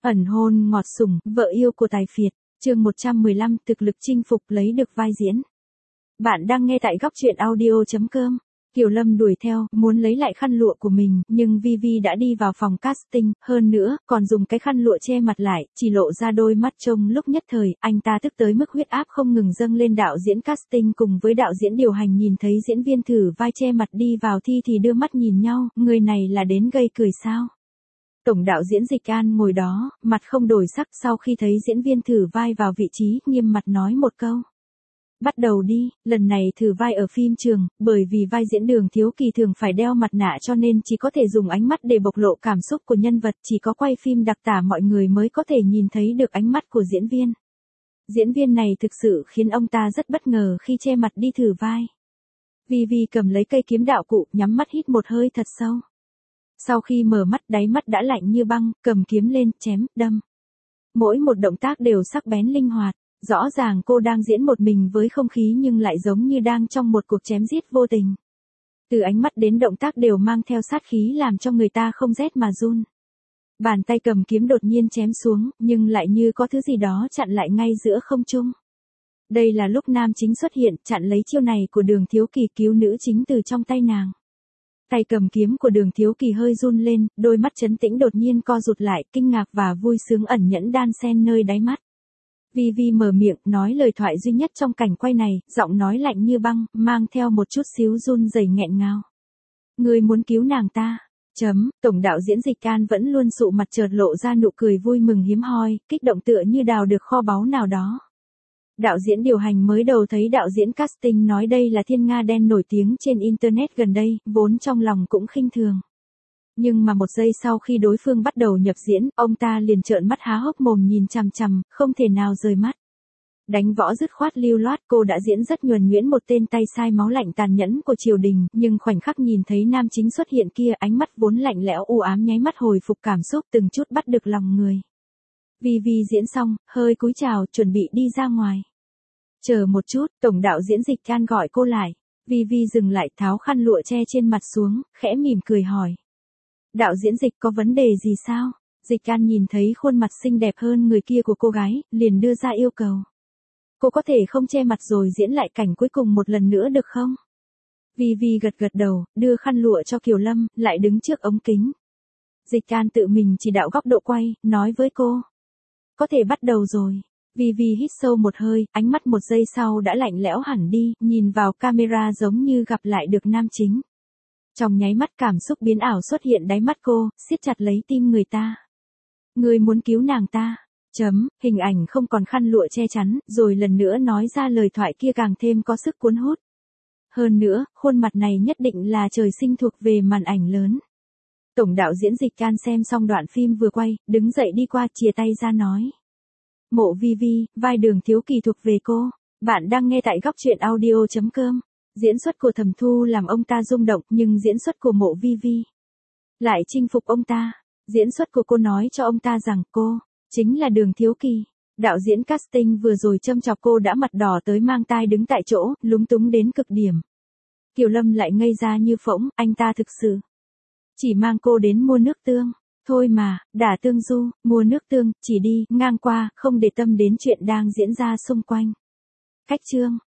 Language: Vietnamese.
Ẩn hôn ngọt sủng, vợ yêu của tài phiệt, chương 115, thực lực chinh phục lấy được vai diễn. Bạn đang nghe tại góc truyện audio.com. Kiều Lâm đuổi theo, muốn lấy lại khăn lụa của mình, nhưng Vivi đã đi vào phòng casting, hơn nữa, còn dùng cái khăn lụa che mặt lại, chỉ lộ ra đôi mắt trông lúc nhất thời, anh ta tức tới mức huyết áp không ngừng dâng lên. Đạo diễn casting cùng với đạo diễn điều hành nhìn thấy diễn viên thử vai che mặt đi vào thi thì đưa mắt nhìn nhau, người này là đến gây cười sao? Tổng đạo diễn Dịch An ngồi đó, mặt không đổi sắc sau khi thấy diễn viên thử vai vào vị trí, nghiêm mặt nói một câu. Bắt đầu đi, lần này thử vai ở phim trường, bởi vì vai diễn Đường Thiếu Kỳ thường phải đeo mặt nạ cho nên chỉ có thể dùng ánh mắt để bộc lộ cảm xúc của nhân vật, chỉ có quay phim đặc tả mọi người mới có thể nhìn thấy được ánh mắt của diễn viên. Diễn viên này thực sự khiến ông ta rất bất ngờ khi che mặt đi thử vai. Vivi cầm lấy cây kiếm đạo cụ, nhắm mắt hít một hơi thật sâu. Sau khi mở mắt, đáy mắt đã lạnh như băng, cầm kiếm lên, chém, đâm. Mỗi một động tác đều sắc bén linh hoạt. Rõ ràng cô đang diễn một mình với không khí nhưng lại giống như đang trong một cuộc chém giết vô tình. Từ ánh mắt đến động tác đều mang theo sát khí làm cho người ta không rét mà run. Bàn tay cầm kiếm đột nhiên chém xuống, nhưng lại như có thứ gì đó chặn lại ngay giữa không trung. Đây là lúc nam chính xuất hiện, chặn lấy chiêu này của Đường Thiếu Kỳ, cứu nữ chính từ trong tay nàng. Tay cầm kiếm của Đường Thiếu Kỳ hơi run lên, đôi mắt trấn tĩnh đột nhiên co rụt lại, kinh ngạc và vui sướng ẩn nhẫn đan xen nơi đáy mắt. Vivi mở miệng, nói lời thoại duy nhất trong cảnh quay này, giọng nói lạnh như băng, mang theo một chút xíu run rẩy nghẹn ngào. Ngươi muốn cứu nàng ta. Tổng đạo diễn Dịch An vẫn luôn sụ mặt chợt lộ ra nụ cười vui mừng hiếm hoi, kích động tựa như đào được kho báu nào đó. Đạo diễn điều hành mới đầu thấy đạo diễn casting nói đây là thiên nga đen nổi tiếng trên internet gần đây, vốn trong lòng cũng khinh thường. Nhưng mà một giây sau khi đối phương bắt đầu nhập diễn, ông ta liền trợn mắt há hốc mồm nhìn chằm chằm, không thể nào rời mắt. Đánh võ dứt khoát lưu loát, cô đã diễn rất nhuần nhuyễn một tên tay sai máu lạnh tàn nhẫn của triều đình, nhưng khoảnh khắc nhìn thấy nam chính xuất hiện kia, ánh mắt vốn lạnh lẽo u ám nháy mắt hồi phục cảm xúc, từng chút bắt được lòng người. Vivi diễn xong, hơi cúi chào, chuẩn bị đi ra ngoài. Chờ một chút, tổng đạo diễn Dịch An gọi cô lại. Vivi dừng lại, tháo khăn lụa che trên mặt xuống, khẽ mỉm cười hỏi. Đạo diễn Dịch, có vấn đề gì sao? Dịch An nhìn thấy khuôn mặt xinh đẹp hơn người kia của cô gái, liền đưa ra yêu cầu. Cô có thể không che mặt rồi diễn lại cảnh cuối cùng một lần nữa được không? Vivi gật gật đầu, đưa khăn lụa cho Kiều Lâm, lại đứng trước ống kính. Dịch An tự mình chỉ đạo góc độ quay, nói với cô. Có thể bắt đầu rồi. Vivi hít sâu một hơi, ánh mắt một giây sau đã lạnh lẽo hẳn đi, nhìn vào camera giống như gặp lại được nam chính. Trong nháy mắt cảm xúc biến ảo xuất hiện đáy mắt cô, siết chặt lấy tim người ta. Ngươi muốn cứu nàng ta. Hình ảnh không còn khăn lụa che chắn, rồi lần nữa nói ra lời thoại kia càng thêm có sức cuốn hút. Hơn nữa, khuôn mặt này nhất định là trời sinh thuộc về màn ảnh lớn. Tổng đạo diễn Dịch An xem xong đoạn phim vừa quay, đứng dậy đi qua chìa tay ra nói. Mộ Vivi, vai Đường Thiếu Kỳ thuộc về cô. Bạn đang nghe tại góc truyện audio.com. Diễn xuất của Thẩm Thu làm ông ta rung động, nhưng diễn xuất của Mộ Vivi lại chinh phục ông ta. Diễn xuất của cô nói cho ông ta rằng cô chính là Đường Thiếu Kỳ. Đạo diễn casting vừa rồi châm chọc cô đã mặt đỏ tới mang tai đứng tại chỗ, lúng túng đến cực điểm. Kiều Lâm lại ngây ra như phỗng, anh ta thực sự chỉ mang cô đến mua nước tương. Thôi mà, đả tương du, mua nước tương, chỉ đi ngang qua, không để tâm đến chuyện đang diễn ra xung quanh. Cách chương